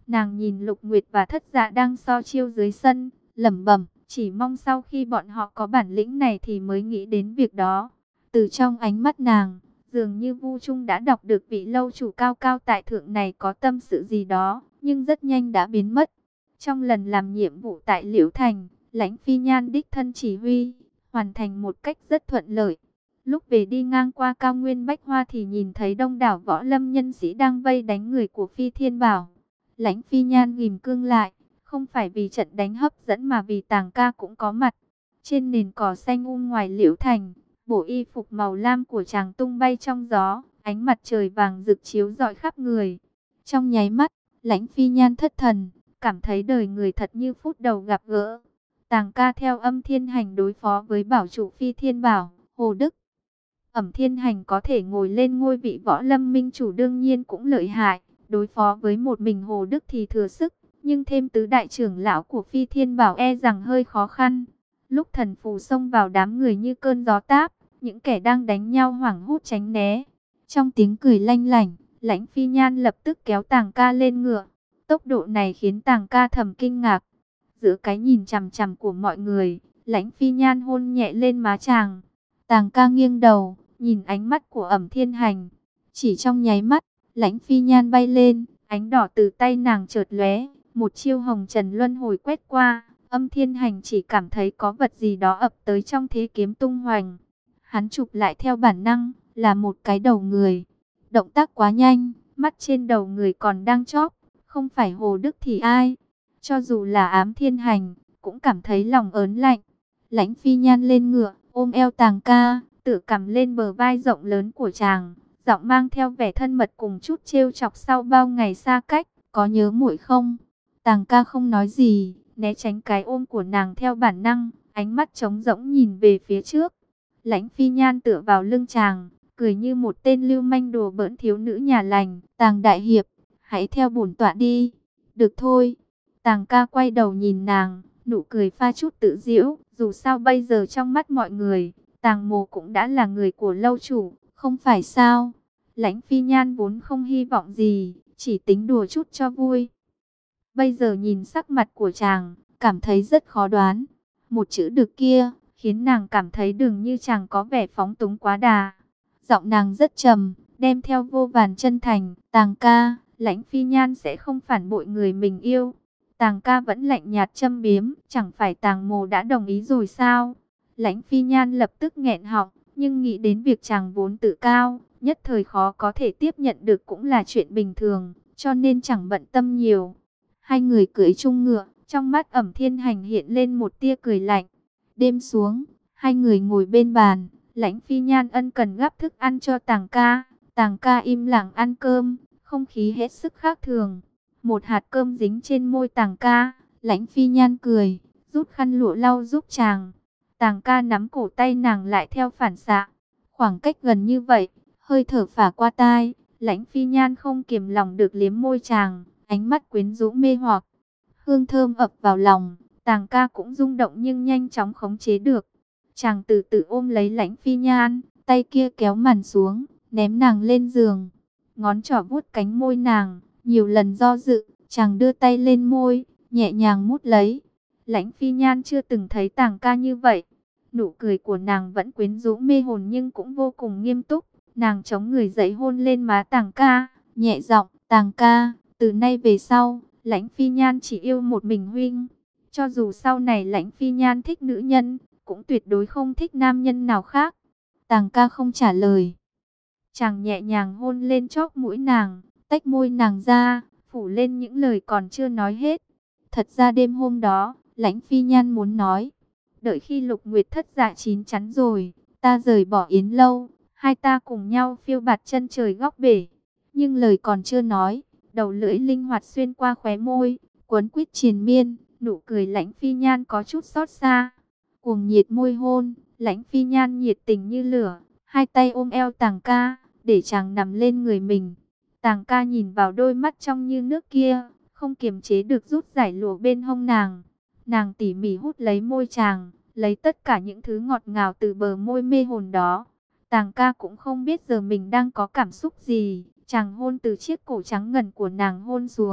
Nàng nhìn Lục Nguyệt và Thất Dạ đang so chiêu dưới sân, lẩm bẩm, chỉ mong sau khi bọn họ có bản lĩnh này thì mới nghĩ đến việc đó. Từ trong ánh mắt nàng, dường như Vu Trung đã đọc được vị lâu chủ cao cao tại thượng này có tâm sự gì đó, nhưng rất nhanh đã biến mất. Trong lần làm nhiệm vụ tại Liễu Thành, Lãnh Phi Nhan đích thân chỉ huy, hoàn thành một cách rất thuận lợi. Lúc về đi ngang qua cao nguyên Bách Hoa thì nhìn thấy đông đảo võ lâm nhân sĩ đang vây đánh người của Phi Thiên Bảo. Lãnh Phi Nhan ghim cương lại, không phải vì trận đánh hấp dẫn mà vì Tàng ca cũng có mặt. Trên nền cỏ xanh um ngoài Liễu Thành, bộ y phục màu lam của chàng tung bay trong gió, ánh mặt trời vàng rực chiếu rọi khắp người. Trong nháy mắt, Lãnh Phi Nhan thất thần, cảm thấy đời người thật như phút đầu gặp gỡ. Tàng ca theo Âm Thiên Hành đối phó với bảo chủ Phi Thiên Bảo, Hồ Đức. Ẩm Thiên Hành có thể ngồi lên ngôi vị võ lâm minh chủ đương nhiên cũng lợi hại, đối phó với một mình Hồ Đức thì thừa sức, nhưng thêm tứ đại trưởng lão của Phi Thiên Bảo e rằng hơi khó khăn. Lúc thần phù xông vào đám người như cơn gió táp, những kẻ đang đánh nhau hoảng hốt tránh né. Trong tiếng cười lanh lảnh, Lãnh Phi Nhan lập tức kéo Tàng ca lên ngựa. Tốc độ này khiến Tàng ca thầm kinh ngạc. Giữa cái nhìn chằm chằm của mọi người, Lãnh Phi Nhan hôn nhẹ lên má chàng. Tàng ca nghiêng đầu, nhìn ánh mắt của Ẩm Thiên Hành. Chỉ trong nháy mắt, Lãnh Phi Nhan bay lên, ánh đỏ từ tay nàng chợt lóe, một chiêu hồng trần luân hồi quét qua. Âm Thiên Hành chỉ cảm thấy có vật gì đó ập tới trong thế kiếm tung hoành. Hắn chụp lại theo bản năng, là một cái đầu người. Động tác quá nhanh, mắt trên đầu người còn đang chóp, không phải Hồ Đức thì ai? Cho dù là Ám Thiên Hành, cũng cảm thấy lòng ớn lạnh. Lãnh Phi Nhan lên ngựa, ôm eo Tàng ca, tự cầm lên bờ vai rộng lớn của chàng, giọng mang theo vẻ thân mật cùng chút trêu chọc sau bao ngày xa cách, có nhớ muội không? Tàng ca không nói gì, né tránh cái ôm của nàng theo bản năng, ánh mắt trống rỗng nhìn về phía trước. Lãnh Phi Nhan tựa vào lưng chàng, cười như một tên lưu manh đùa bỡn thiếu nữ nhà lành. Tàng đại hiệp, hãy theo bổn tọa đi. Được thôi. Tàng ca quay đầu nhìn nàng, nụ cười pha chút tự giễu. Dù sao bây giờ trong mắt mọi người, Tàng Mồ cũng đã là người của lâu chủ, không phải sao? Lãnh Phi Nhan vốn không hy vọng gì, chỉ tính đùa chút cho vui. Bây giờ nhìn sắc mặt của chàng, cảm thấy rất khó đoán. Một chữ được kia, khiến nàng cảm thấy dường như chàng có vẻ phóng túng quá đà. Giọng nàng rất trầm, đem theo vô vàn chân thành. Tàng ca, Lãnh Phi Nhan sẽ không phản bội người mình yêu. Tàng ca vẫn lạnh nhạt châm biếm, chẳng phải Tàng Mồ đã đồng ý rồi sao? Lãnh Phi Nhan lập tức nghẹn họng, nhưng nghĩ đến việc chàng vốn tự cao, nhất thời khó có thể tiếp nhận được cũng là chuyện bình thường, cho nên chẳng bận tâm nhiều. Hai người cưỡi chung ngựa, trong mắt Ẩm Thiên Hành hiện lên một tia cười lạnh. Đêm xuống, hai người ngồi bên bàn, Lãnh Phi Nhan ân cần gắp thức ăn cho Tàng ca. Tàng ca im lặng ăn cơm, không khí hết sức khác thường. Một hạt cơm dính trên môi Tàng ca, Lãnh Phi Nhan cười, rút khăn lụa lau giúp chàng. Tàng ca nắm cổ tay nàng lại theo phản xạ. Khoảng cách gần như vậy, hơi thở phả qua tai, Lãnh Phi Nhan không kiềm lòng được liếm môi chàng, ánh mắt quyến rũ mê hoặc. Hương thơm ập vào lòng, Tàng ca cũng rung động nhưng nhanh chóng khống chế được. Chàng từ từ ôm lấy Lãnh Phi Nhan, tay kia kéo màn xuống, ném nàng lên giường. Ngón trỏ vuốt cánh môi nàng, nhiều lần do dự, chàng đưa tay lên môi, nhẹ nhàng mút lấy. Lãnh Phi Nhan chưa từng thấy Tàng ca như vậy. Nụ cười của nàng vẫn quyến rũ mê hồn nhưng cũng vô cùng nghiêm túc. Nàng chống người dậy hôn lên má Tàng ca, nhẹ giọng, Tàng ca, từ nay về sau, Lãnh Phi Nhan chỉ yêu một mình huynh. Cho dù sau này Lãnh Phi Nhan thích nữ nhân, cũng tuyệt đối không thích nam nhân nào khác. Tàng ca không trả lời. Chàng nhẹ nhàng hôn lên chóp mũi nàng, tách môi nàng ra, phủ lên những lời còn chưa nói hết. Thật ra đêm hôm đó, Lãnh Phi Nhan muốn nói, đợi khi Lục Nguyệt Thất dạ chín chắn rồi, ta rời bỏ Yến Lâu, hai ta cùng nhau phiêu bạt chân trời góc bể. Nhưng lời còn chưa nói, đầu lưỡi linh hoạt xuyên qua khóe môi, cuốn quýt triền miên, nụ cười Lãnh Phi Nhan có chút xót xa. Cuồng nhiệt môi hôn, Lãnh Phi Nhan nhiệt tình như lửa, hai tay ôm eo Tàng ca, để chàng nằm lên người mình. Tàng ca nhìn vào đôi mắt trong như nước kia, không kiềm chế được rút giải lụa bên hông nàng. Nàng tỉ mỉ hút lấy môi chàng, lấy tất cả những thứ ngọt ngào từ bờ môi mê hồn đó. Tàng ca cũng không biết giờ mình đang có cảm xúc gì. Chàng hôn từ chiếc cổ trắng ngần của nàng hôn xuống,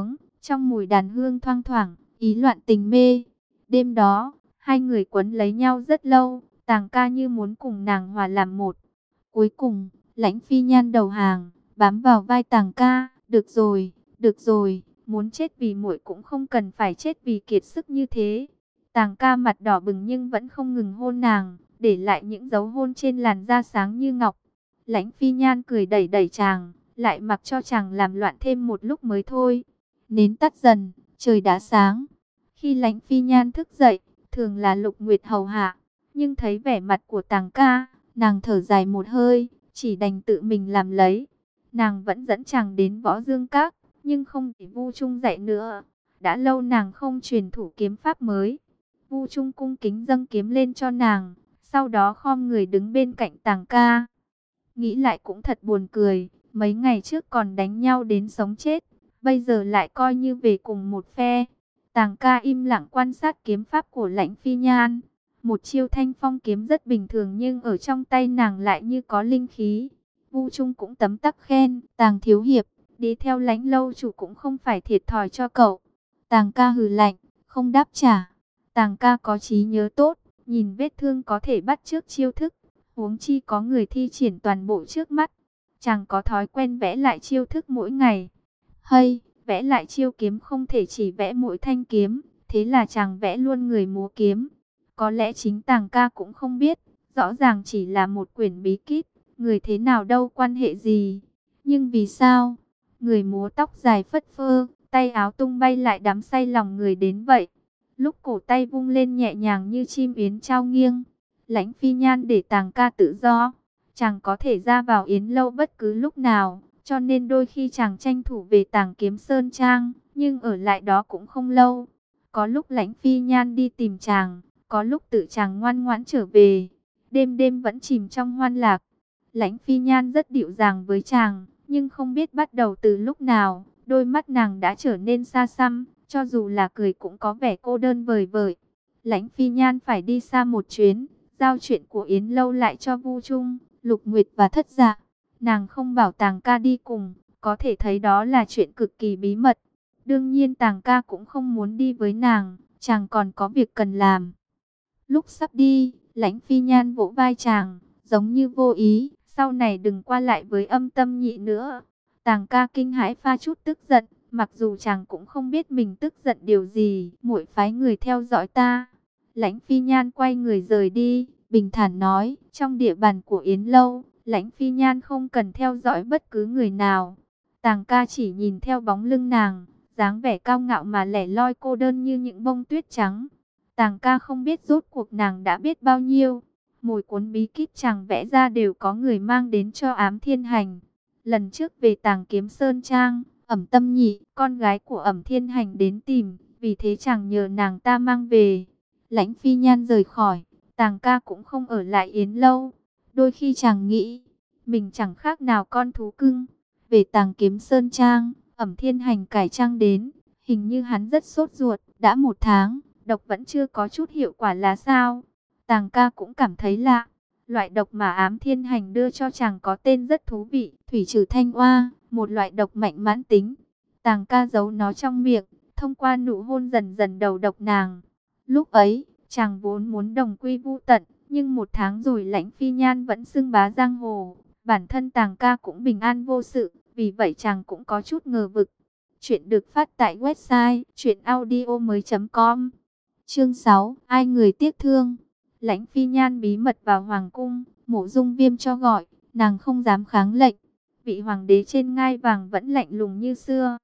Trong mùi đàn hương thoang thoảng, ý loạn tình mê. Đêm đó, hai người quấn lấy nhau rất lâu, Tàng ca như muốn cùng nàng hòa làm một. Cuối cùng, Lãnh Phi Nhan đầu hàng, bám vào vai Tàng ca, "Được rồi, được rồi, muốn chết vì muội cũng không cần phải chết vì kiệt sức như thế." Tàng ca mặt đỏ bừng nhưng vẫn không ngừng hôn nàng, để lại những dấu hôn trên làn da sáng như ngọc. Lãnh Phi Nhan cười đẩy đẩy chàng, lại mặc cho chàng làm loạn thêm một lúc mới thôi. Nến tắt dần, trời đã sáng. Khi Lãnh Phi Nhan thức dậy, thường là Lục Nguyệt hầu hạ, nhưng thấy vẻ mặt của Tàng ca, nàng thở dài một hơi, chỉ đành tự mình làm lấy. Nàng vẫn dẫn chàng đến Võ Dương Các, nhưng không để Vu Trung dạy nữa. Đã lâu nàng không truyền thủ kiếm pháp mới. Vu Trung cung kính dâng kiếm lên cho nàng, sau đó khom người đứng bên cạnh Tàng ca. Nghĩ lại cũng thật buồn cười, mấy ngày trước còn đánh nhau đến sống chết, bây giờ lại coi như về cùng một phe. Tàng ca im lặng quan sát kiếm pháp của Lãnh Phi Nhan. Một chiêu thanh phong kiếm rất bình thường nhưng ở trong tay nàng lại như có linh khí. Vu Trung cũng tấm tắc khen, Tàng thiếu hiệp, đi theo Lãnh lâu chủ cũng không phải thiệt thòi cho cậu. Tàng ca hừ lạnh, không đáp trả. Tàng ca có trí nhớ tốt, nhìn vết thương có thể bắt chước chiêu thức. Huống chi có người thi triển toàn bộ trước mắt. Chàng có thói quen vẽ lại chiêu thức mỗi ngày. Hay, vẽ lại chiêu kiếm không thể chỉ vẽ mỗi thanh kiếm, thế là chàng vẽ luôn người múa kiếm. Có lẽ chính Tàng ca cũng không biết, rõ ràng chỉ là một quyển bí kíp, người thế nào đâu quan hệ gì. Nhưng vì sao, người múa tóc dài phất phơ, tay áo tung bay lại đắm say lòng người đến vậy. Lúc cổ tay vung lên nhẹ nhàng như chim yến trao nghiêng, Lãnh Phi Nhan để Tàng ca tự do, chàng có thể ra vào yến lâu bất cứ lúc nào, cho nên đôi khi chàng tranh thủ về Tàng Kiếm Sơn Trang, nhưng ở lại đó cũng không lâu. Có lúc Lãnh Phi Nhan đi tìm chàng, có lúc tự chàng ngoan ngoãn trở về, đêm đêm vẫn chìm trong hoan lạc. Lãnh Phi Nhan rất dịu dàng với chàng, nhưng không biết bắt đầu từ lúc nào, đôi mắt nàng đã trở nên xa xăm, cho dù là cười cũng có vẻ cô đơn vời vợi. Lãnh Phi Nhan phải đi xa một chuyến, giao chuyện của Yến Lâu lại cho Vu Trung, Lục Nguyệt và Thất Dạ. Nàng không bảo Tàng ca đi cùng, có thể thấy đó là chuyện cực kỳ bí mật. Đương nhiên Tàng ca cũng không muốn đi với nàng, chàng còn có việc cần làm. Lúc sắp đi, Lãnh Phi Nhan vỗ vai chàng, giống như vô ý, sau này đừng qua lại với Âm Tâm Nhị nữa. Tàng ca kinh hãi pha chút tức giận, mặc dù chàng cũng không biết mình tức giận điều gì, muội phái người theo dõi ta. Lãnh Phi Nhan quay người rời đi, bình thản nói, trong địa bàn của Yến Lâu, Lãnh Phi Nhan không cần theo dõi bất cứ người nào. Tàng ca chỉ nhìn theo bóng lưng nàng, dáng vẻ cao ngạo mà lẻ loi cô đơn như những bông tuyết trắng. Tàng ca không biết rốt cuộc nàng đã biết bao nhiêu. Mỗi cuốn bí kíp chàng vẽ ra đều có người mang đến cho Ám Thiên Hành. Lần trước về Tàng Kiếm Sơn Trang, Ẩm Tâm Nhị, con gái của Ẩm Thiên Hành đến tìm, vì thế chàng nhờ nàng ta mang về. Lãnh Phi Nhan rời khỏi, Tàng ca cũng không ở lại Yến Lâu. Đôi khi chàng nghĩ, mình chẳng khác nào con thú cưng. Về Tàng Kiếm Sơn Trang, Ẩm Thiên Hành cải trang đến, hình như hắn rất sốt ruột, đã một tháng, độc vẫn chưa có chút hiệu quả là sao? Tàng ca cũng cảm thấy lạ. Loại độc mà Ám Thiên Hành đưa cho chàng có tên rất thú vị, thủy trừ thanh oa, một loại độc mạnh mãn tính. Tàng ca giấu nó trong miệng, thông qua nụ hôn dần dần đầu độc nàng. Lúc ấy, chàng vốn muốn đồng quy vu tận, nhưng một tháng rồi Lãnh Phi Nhan vẫn xưng bá giang hồ. Bản thân Tàng ca cũng bình an vô sự, vì vậy chàng cũng có chút ngờ vực. Chuyện được phát tại website truyện audio mới chấm com. Chương sáu, ai người tiếc thương. Lãnh Phi Nhan bí mật vào hoàng cung, Mộ Dung Viêm cho gọi, nàng không dám kháng lệnh. Vị hoàng đế trên ngai vàng vẫn lạnh lùng như xưa.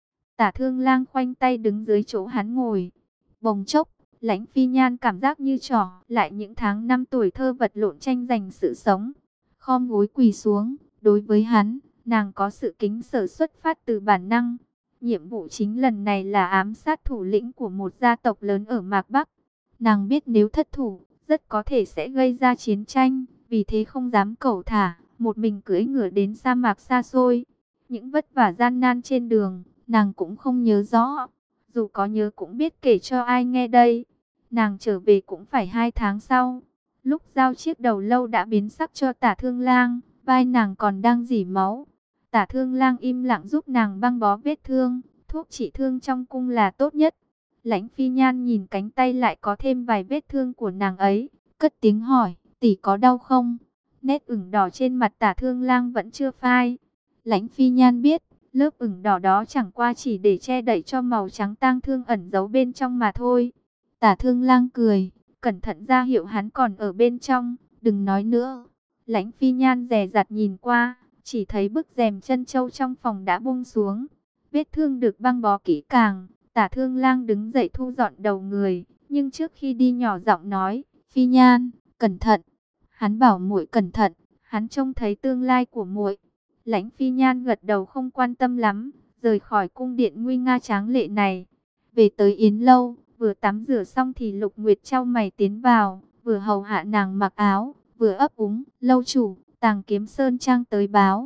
Tả Thương Lang khoanh tay đứng dưới chỗ hắn ngồi. Bồng chốc, Lãnh Phi Nhan cảm giác như trỏ lại những tháng năm tuổi thơ vật lộn tranh giành sự sống. Khom gối quỳ xuống, đối với hắn, nàng có sự kính sợ xuất phát từ bản năng. Nhiệm vụ chính lần này là ám sát thủ lĩnh của một gia tộc lớn ở Mạc Bắc. Nàng biết nếu thất thủ, rất có thể sẽ gây ra chiến tranh, vì thế không dám cẩu thả, một mình cưỡi ngựa đến sa mạc xa xôi. Những vất vả gian nan trên đường, nàng cũng không nhớ rõ. Dù có nhớ cũng biết kể cho ai nghe đây. Nàng trở về cũng phải hai tháng sau. Lúc giao chiếc đầu lâu đã biến sắc cho Tả Thương Lang, vai nàng còn đang rỉ máu. Tả Thương Lang im lặng giúp nàng băng bó vết thương, thuốc trị thương trong cung là tốt nhất. Lãnh Phi Nhan nhìn cánh tay lại có thêm vài vết thương của nàng ấy, cất tiếng hỏi, tỷ có đau không? Nét ửng đỏ trên mặt Tả Thương Lang vẫn chưa phai. Lãnh Phi Nhan biết, lớp ửng đỏ đó chẳng qua chỉ để che đậy cho màu trắng tang thương ẩn giấu bên trong mà thôi. Tả Thương Lang cười, cẩn thận ra hiệu hắn còn ở bên trong, đừng nói nữa. Lãnh Phi Nhan dè dặt nhìn qua, chỉ thấy bức rèm chân châu trong phòng đã buông xuống. Vết thương được băng bó kỹ càng, Tả Thương Lang đứng dậy thu dọn đầu người, nhưng trước khi đi nhỏ giọng nói, Phi Nhan, cẩn thận. Hắn bảo muội cẩn thận, hắn trông thấy tương lai của muội. Lãnh Phi Nhan gật đầu không quan tâm lắm, rời khỏi cung điện nguy nga tráng lệ này. Về tới Yến Lâu, vừa tắm rửa xong thì Lục Nguyệt chau mày tiến vào, vừa hầu hạ nàng mặc áo, vừa ấp úng, lâu chủ, Tàng Kiếm Sơn Trang tới báo.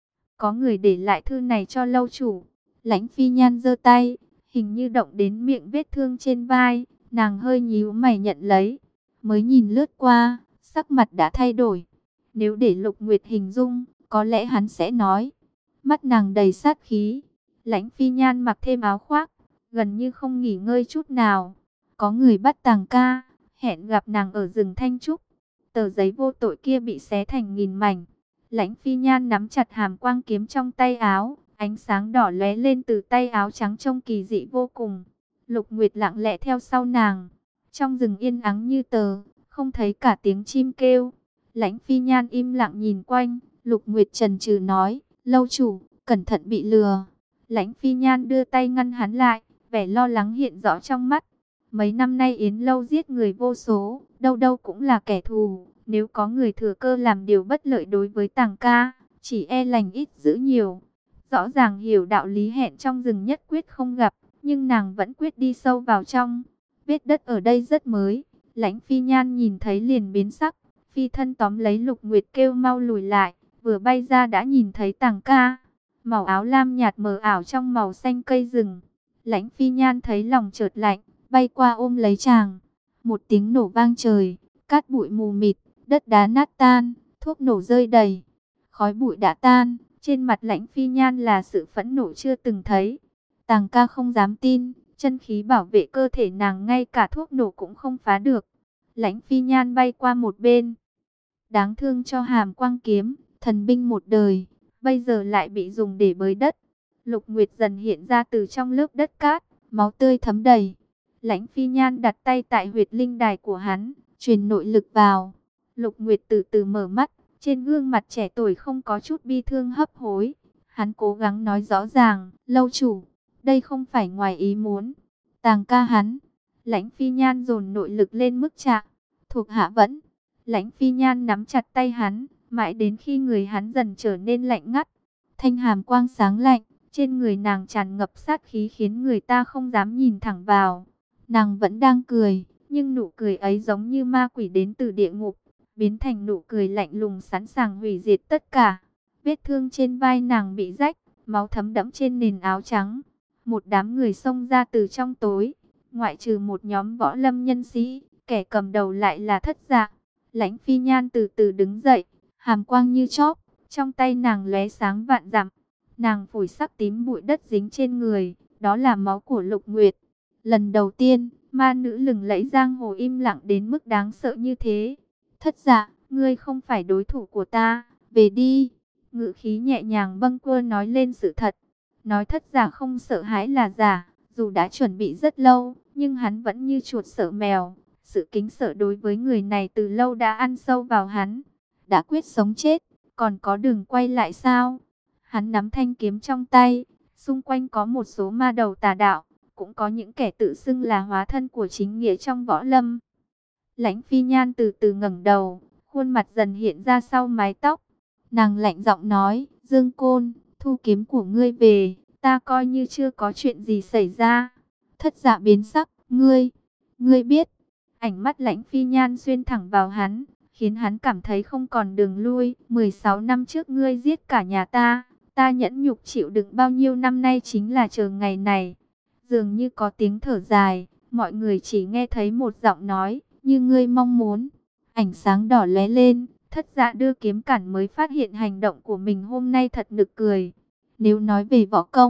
Có người để lại thư này cho lâu chủ. Lãnh Phi Nhan giơ tay, hình như động đến miệng vết thương trên vai, nàng hơi nhíu mày nhận lấy. Mới nhìn lướt qua, sắc mặt đã thay đổi. Nếu để Lục Nguyệt hình dung, có lẽ hắn sẽ nói. Mắt nàng đầy sát khí. Lãnh Phi Nhan mặc thêm áo khoác, gần như không nghỉ ngơi chút nào. Có người bắt Tàng ca, hẹn gặp nàng ở rừng Thanh Trúc. Tờ giấy vô tội kia bị xé thành nghìn mảnh. Lãnh Phi Nhan nắm chặt hàm quang kiếm trong tay áo, ánh sáng đỏ lóe lên từ tay áo trắng trông kỳ dị vô cùng. Lục Nguyệt lặng lẽ theo sau nàng. Trong rừng yên ắng như tờ, không thấy cả tiếng chim kêu. Lãnh Phi Nhan im lặng nhìn quanh, Lục Nguyệt chần chừ nói, lâu chủ, cẩn thận bị lừa. Lãnh Phi Nhan đưa tay ngăn hắn lại, vẻ lo lắng hiện rõ trong mắt. Mấy năm nay Yến Lâu giết người vô số, đâu đâu cũng là kẻ thù. Nếu có người thừa cơ làm điều bất lợi đối với Tàng ca, chỉ e lành ít dữ nhiều. Rõ ràng hiểu đạo lý hẹn trong rừng nhất quyết không gặp, nhưng nàng vẫn quyết đi sâu vào trong. Vết đất ở đây rất mới, Lãnh Phi Nhan nhìn thấy liền biến sắc. Phi thân tóm lấy Lục Nguyệt kêu mau lùi lại, vừa bay ra đã nhìn thấy Tàng ca. Màu áo lam nhạt mờ ảo trong màu xanh cây rừng. Lãnh Phi Nhan thấy lòng chợt lạnh, bay qua ôm lấy chàng. Một tiếng nổ vang trời, cát bụi mù mịt, đất đá nát tan, thuốc nổ rơi đầy. Khói bụi đã tan, trên mặt Lãnh Phi Nhan là sự phẫn nộ chưa từng thấy. Tàng ca không dám tin, chân khí bảo vệ cơ thể nàng ngay cả thuốc nổ cũng không phá được. Lãnh Phi Nhan bay qua một bên. Đáng thương cho hàm quang kiếm, thần binh một đời, bây giờ lại bị dùng để bới đất. Lục Nguyệt dần hiện ra từ trong lớp đất cát, máu tươi thấm đầy. Lãnh Phi Nhan đặt tay tại huyệt linh đài của hắn, truyền nội lực vào. Lục Nguyệt từ từ mở mắt, trên gương mặt trẻ tuổi không có chút bi thương hấp hối. Hắn cố gắng nói rõ ràng, lâu chủ, đây không phải ngoài ý muốn. Tàng ca hắn. Lãnh Phi Nhan dồn nội lực lên mức chạm, thuộc hạ vẫn. Lãnh Phi Nhan nắm chặt tay hắn, mãi đến khi người hắn dần trở nên lạnh ngắt. Thanh hàm quang sáng lạnh, trên người nàng tràn ngập sát khí khiến người ta không dám nhìn thẳng vào. Nàng vẫn đang cười, nhưng nụ cười ấy giống như ma quỷ đến từ địa ngục, biến thành nụ cười lạnh lùng sẵn sàng hủy diệt tất cả. Vết thương trên vai nàng bị rách, máu thấm đẫm trên nền áo trắng. Một đám người xông ra từ trong tối, ngoại trừ một nhóm võ lâm nhân sĩ, kẻ cầm đầu lại là Thất Dạ. Lãnh Phi Nhan từ từ đứng dậy, hàm quang như chóp, trong tay nàng lóe sáng vạn dặm. Nàng phủi sắc tím bụi đất dính trên người, đó là máu của Lục Nguyệt. Lần đầu tiên, ma nữ lừng lẫy giang hồ im lặng đến mức đáng sợ như thế. Thất Dạ, ngươi không phải đối thủ của ta, về đi. Ngữ khí nhẹ nhàng bâng quơ nói lên sự thật. Nói Thất Dạ không sợ hãi là giả, dù đã chuẩn bị rất lâu, nhưng hắn vẫn như chuột sợ mèo. Sự kính sợ đối với người này từ lâu đã ăn sâu vào hắn. Đã quyết sống chết, còn có đường quay lại sao? Hắn nắm thanh kiếm trong tay, xung quanh có một số ma đầu tà đạo, cũng có những kẻ tự xưng là hóa thân của chính nghĩa trong võ lâm. Lãnh Phi Nhan từ từ ngẩng đầu, khuôn mặt dần hiện ra sau mái tóc. Nàng lạnh giọng nói, Dương Côn, thu kiếm của ngươi về, ta coi như chưa có chuyện gì xảy ra. Thất Dạ biến sắc, ngươi, ngươi biết. Ánh mắt Lãnh Phi Nhan xuyên thẳng vào hắn, khiến hắn cảm thấy không còn đường lui. mười sáu năm trước ngươi giết cả nhà ta, ta nhẫn nhục chịu đựng bao nhiêu năm nay chính là chờ ngày này. Dường như có tiếng thở dài, mọi người chỉ nghe thấy một giọng nói, như ngươi mong muốn. Ánh sáng đỏ lóe lên, Thất Dạ đưa kiếm cản mới phát hiện hành động của mình hôm nay thật nực cười. Nếu nói về võ công,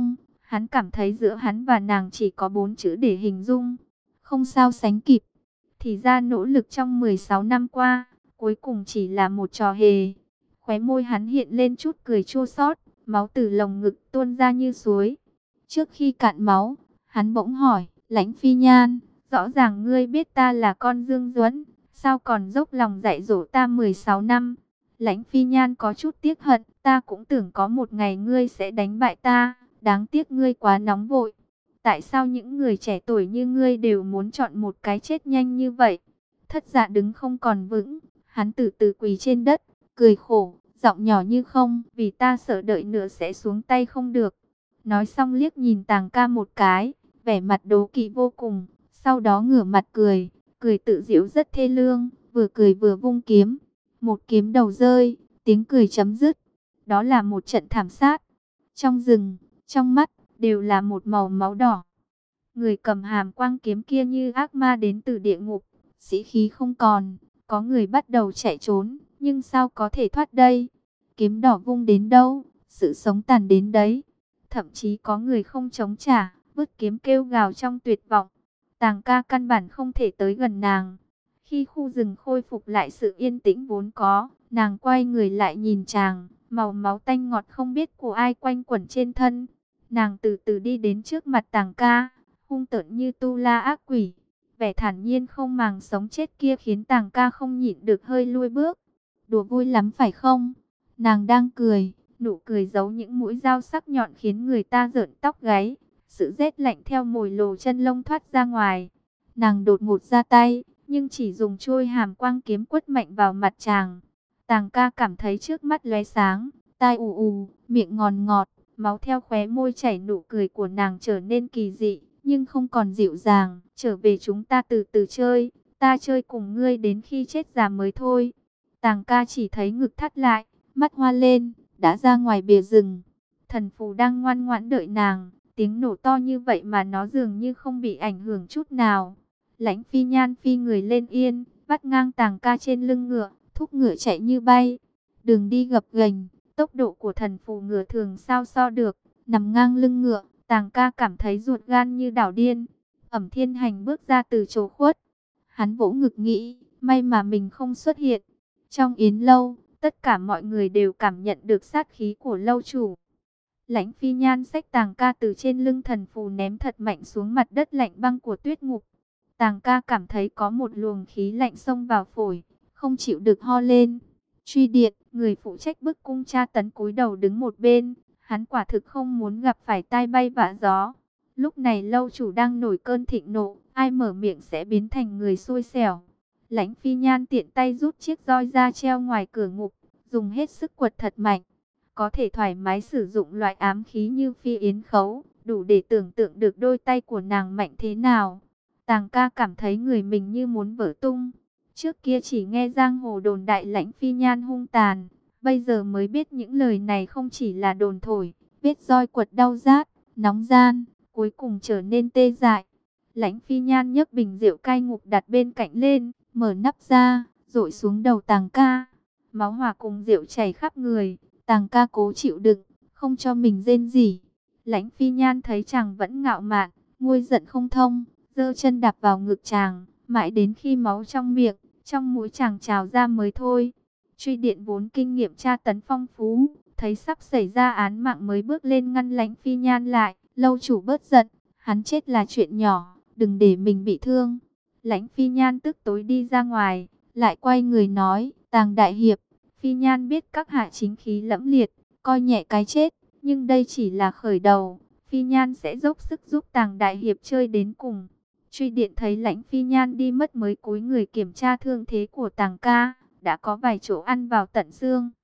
Hắn cảm thấy giữa hắn và nàng chỉ có bốn chữ để hình dung, không sao sánh kịp. Thì ra nỗ lực trong mười sáu năm qua, cuối cùng chỉ là một trò hề. Khóe môi hắn hiện lên chút cười chua xót, máu từ lồng ngực tuôn ra như suối. Trước khi cạn máu, hắn bỗng hỏi, Lãnh Phi Nhan, rõ ràng ngươi biết ta là con Dương Duẫn, sao còn dốc lòng dạy dỗ ta mười sáu năm? Lãnh Phi Nhan có chút tiếc hận, ta cũng tưởng có một ngày ngươi sẽ đánh bại ta, đáng tiếc ngươi quá nóng vội. Tại sao những người trẻ tuổi như ngươi đều muốn chọn một cái chết nhanh như vậy? Thất Dạ đứng không còn vững, hắn từ từ quỳ trên đất, cười khổ, giọng nhỏ như không, vì ta sợ đợi nữa sẽ xuống tay không được. Nói xong liếc nhìn Tàng Ca một cái, vẻ mặt đố kỵ vô cùng, sau đó ngửa mặt cười, cười tự giễu rất thê lương, vừa cười vừa vung kiếm. Một kiếm đầu rơi, tiếng cười chấm dứt. Đó là một trận thảm sát. Trong rừng, trong mắt, đều là một màu máu đỏ. Người cầm hàm quang kiếm kia như ác ma đến từ địa ngục, sĩ khí không còn, có người bắt đầu chạy trốn, nhưng sao có thể thoát đây? Kiếm đỏ vung đến đâu, sự sống tàn đến đấy. Thậm chí có người không chống trả, vứt kiếm kêu gào trong tuyệt vọng. Tàng Ca căn bản không thể tới gần nàng. Khi khu rừng khôi phục lại sự yên tĩnh vốn có, nàng quay người lại nhìn chàng, màu máu tanh ngọt không biết của ai quanh quẩn trên thân. Nàng từ từ đi đến trước mặt Tàng Ca, hung tợn như tu la ác quỷ. Vẻ thản nhiên không màng sống chết kia khiến Tàng Ca không nhịn được hơi lui bước. Đùa vui lắm phải không? Nàng đang cười, nụ cười giấu những mũi dao sắc nhọn khiến người ta rợn tóc gáy. Sự rét lạnh theo mồi lồ chân lông thoát ra ngoài. Nàng đột ngột ra tay, nhưng chỉ dùng chuôi hàm quang kiếm quất mạnh vào mặt chàng. Tàng Ca cảm thấy trước mắt lóe sáng, tai ù ù, miệng ngòn ngọt, máu theo khóe môi chảy, nụ cười của nàng trở nên kỳ dị, nhưng không còn dịu dàng. Trở về, chúng ta từ từ chơi, ta chơi cùng ngươi đến khi chết già mới thôi. Tàng Ca chỉ thấy ngực thắt lại, mắt hoa lên, đã ra ngoài bìa rừng. Thần phù đang ngoan ngoãn đợi nàng, tiếng nổ to như vậy mà nó dường như không bị ảnh hưởng chút nào. Lãnh Phi Nhan phi người lên yên, bắt ngang Tàng Ca trên lưng ngựa, thúc ngựa chạy như bay. Đường đi gập ghềnh, tốc độ của thần phù ngựa thường sao so được. Nằm ngang lưng ngựa, Tàng Ca cảm thấy ruột gan như đảo điên. Ẩm Thiên Hành bước ra từ chỗ khuất. Hắn vỗ ngực nghĩ, may mà mình không xuất hiện. Trong yến lâu, tất cả mọi người đều cảm nhận được sát khí của lâu chủ. Lãnh Phi Nhan xách Tàng Ca từ trên lưng thần phù ném thật mạnh xuống mặt đất lạnh băng của tuyết ngục. Tàng Ca cảm thấy có một luồng khí lạnh xông vào phổi, không chịu được ho lên. Truy Điện, người phụ trách bức cung tra tấn cúi đầu đứng một bên, hắn quả thực không muốn gặp phải tai bay vạ gió. Lúc này lâu chủ đang nổi cơn thịnh nộ, ai mở miệng sẽ biến thành người xui xẻo. Lãnh Phi Nhan tiện tay rút chiếc roi ra treo ngoài cửa ngục, dùng hết sức quật thật mạnh. Có thể thoải mái sử dụng loại ám khí như phi yến khấu, đủ để tưởng tượng được đôi tay của nàng mạnh thế nào. Tàng Ca cảm thấy người mình như muốn vỡ tung. Trước kia chỉ nghe giang hồ đồn đại Lãnh Phi Nhan hung tàn, bây giờ mới biết những lời này không chỉ là đồn thổi. Vết roi quật đau rát, nóng gian, cuối cùng trở nên tê dại. Lãnh Phi Nhan nhấc bình rượu cai ngục đặt bên cạnh lên, mở nắp ra, dội xuống đầu Tàng Ca. Máu hòa cùng rượu chảy khắp người. Tàng Ca cố chịu đựng, không cho mình rên rỉ. Lãnh Phi Nhan thấy chàng vẫn ngạo mạn, nguôi giận không thông, giơ chân đạp vào ngực chàng, mãi đến khi máu trong miệng, trong mũi chàng trào ra mới thôi. Truy Điện vốn kinh nghiệm tra tấn phong phú, thấy sắp xảy ra án mạng mới bước lên ngăn Lãnh Phi Nhan lại. Lâu chủ bớt giận, hắn chết là chuyện nhỏ, đừng để mình bị thương. Lãnh Phi Nhan tức tối đi ra ngoài, lại quay người nói, Tàng đại hiệp, Phi Nhan biết các hạ chính khí lẫm liệt, coi nhẹ cái chết, nhưng đây chỉ là khởi đầu. Phi Nhan sẽ dốc sức giúp Tàng đại hiệp chơi đến cùng. Truy Điện thấy Lãnh Phi Nhan đi mất mới cúi người kiểm tra thương thế của Tàng Ca, đã có vài chỗ ăn vào tận xương.